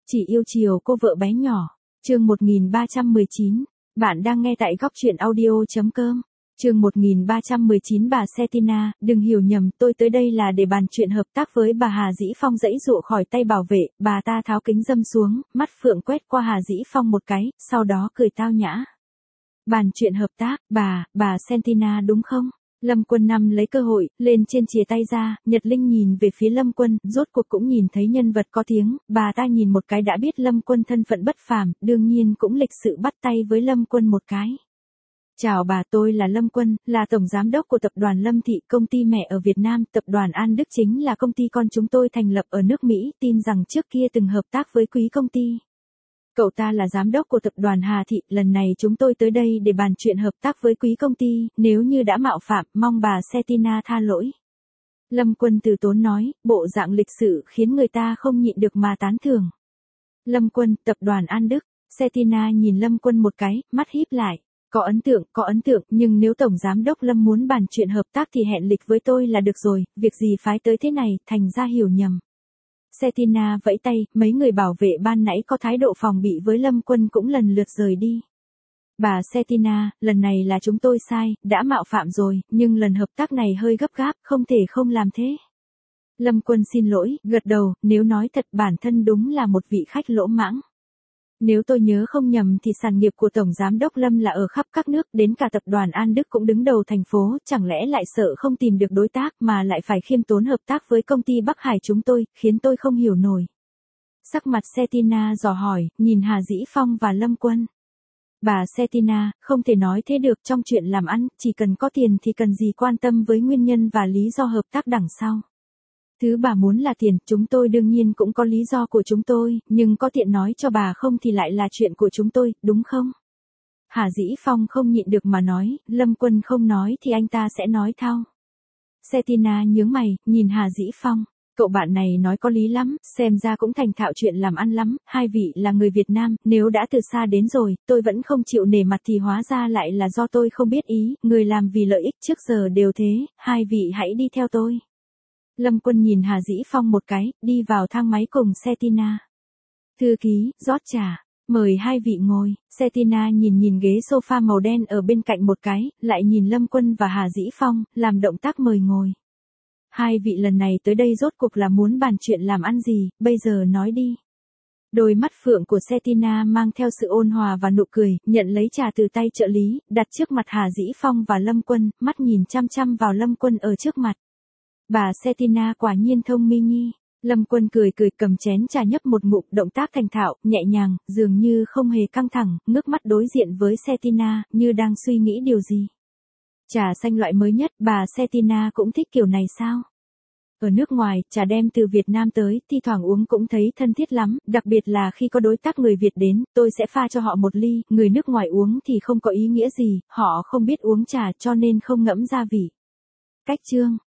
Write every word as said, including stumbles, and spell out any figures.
Chỉ yêu chiều cô vợ bé nhỏ. Chương một nghìn ba trăm mười chín. Bạn đang nghe tại góc truyện audio chấm com. Chương một nghìn ba trăm mười chín. Bà Cetina, đừng hiểu nhầm, tôi tới đây là để bàn chuyện hợp tác với bà Hà Dĩ Phong. Giãy giụa khỏi tay bảo vệ, bà ta tháo kính râm xuống, mắt phượng quét qua Hà Dĩ Phong một cái, sau đó cười tao nhã. Bàn chuyện hợp tác, bà, bà Cetina đúng không? Lâm Quân nắm lấy cơ hội, lên trên chìa tay ra, Nhật Linh nhìn về phía Lâm Quân, rốt cuộc cũng nhìn thấy nhân vật có tiếng, bà ta nhìn một cái đã biết Lâm Quân thân phận bất phàm, đương nhiên cũng lịch sự bắt tay với Lâm Quân một cái. Chào bà, tôi là Lâm Quân, là tổng giám đốc của tập đoàn Lâm Thị, công ty mẹ ở Việt Nam. Tập đoàn An Đức chính là công ty con chúng tôi thành lập ở nước Mỹ, tin rằng trước kia từng hợp tác với quý công ty. Cậu ta là giám đốc của tập đoàn Hà Thị, lần này chúng tôi tới đây để bàn chuyện hợp tác với quý công ty, nếu như đã mạo phạm, mong bà Cetina tha lỗi. Lâm Quân từ tốn nói, bộ dạng lịch sự khiến người ta không nhịn được mà tán thưởng. Lâm Quân, tập đoàn An Đức. Cetina nhìn Lâm Quân một cái, mắt híp lại. Có ấn tượng, có ấn tượng, nhưng nếu tổng giám đốc Lâm muốn bàn chuyện hợp tác thì hẹn lịch với tôi là được rồi, việc gì phái tới thế này, thành ra hiểu nhầm. Cetina vẫy tay, mấy người bảo vệ ban nãy có thái độ phòng bị với Lâm Quân cũng lần lượt rời đi. Bà Cetina, lần này là chúng tôi sai, đã mạo phạm rồi, nhưng lần hợp tác này hơi gấp gáp, không thể không làm thế. Lâm Quân xin lỗi, gật đầu, nếu nói thật bản thân đúng là một vị khách lỗ mãng. Nếu tôi nhớ không nhầm thì sản nghiệp của Tổng Giám đốc Lâm là ở khắp các nước, đến cả tập đoàn An Đức cũng đứng đầu thành phố, chẳng lẽ lại sợ không tìm được đối tác mà lại phải khiêm tốn hợp tác với công ty Bắc Hải chúng tôi, khiến tôi không hiểu nổi. Sắc mặt Cetina dò hỏi, nhìn Hà Dĩ Phong và Lâm Quân. Bà Cetina, không thể nói thế được, trong chuyện làm ăn, chỉ cần có tiền thì cần gì quan tâm với nguyên nhân và lý do hợp tác đằng sau. Thứ bà muốn là tiền, chúng tôi đương nhiên cũng có lý do của chúng tôi, nhưng có tiện nói cho bà không thì lại là chuyện của chúng tôi, đúng không? Hà Dĩ Phong không nhịn được mà nói, Lâm Quân không nói thì anh ta sẽ nói thao. Cetina nhướng mày, nhìn Hà Dĩ Phong, cậu bạn này nói có lý lắm, xem ra cũng thành thạo chuyện làm ăn lắm, hai vị là người Việt Nam, nếu đã từ xa đến rồi, tôi vẫn không chịu nể mặt thì hóa ra lại là do tôi không biết ý, người làm vì lợi ích trước giờ đều thế, hai vị hãy đi theo tôi. Lâm Quân nhìn Hà Dĩ Phong một cái, đi vào thang máy cùng Cetina. Thư ký, rót trà, mời hai vị ngồi. Cetina nhìn nhìn ghế sofa màu đen ở bên cạnh một cái, lại nhìn Lâm Quân và Hà Dĩ Phong, làm động tác mời ngồi. Hai vị lần này tới đây rốt cuộc là muốn bàn chuyện làm ăn gì, bây giờ nói đi. Đôi mắt phượng của Cetina mang theo sự ôn hòa và nụ cười, nhận lấy trà từ tay trợ lý, đặt trước mặt Hà Dĩ Phong và Lâm Quân, mắt nhìn chăm chăm vào Lâm Quân ở trước mặt. Bà Cetina quả nhiên thông minh nhi. Lâm Quân cười cười cầm chén trà nhấp một ngụm, động tác thành thạo, nhẹ nhàng, dường như không hề căng thẳng, ngước mắt đối diện với Cetina, như đang suy nghĩ điều gì. Trà xanh loại mới nhất, bà Cetina cũng thích kiểu này sao? Ở nước ngoài, trà đem từ Việt Nam tới, thi thoảng uống cũng thấy thân thiết lắm, đặc biệt là khi có đối tác người Việt đến, tôi sẽ pha cho họ một ly, người nước ngoài uống thì không có ý nghĩa gì, họ không biết uống trà cho nên không ngẫm gia vị. Cách chương.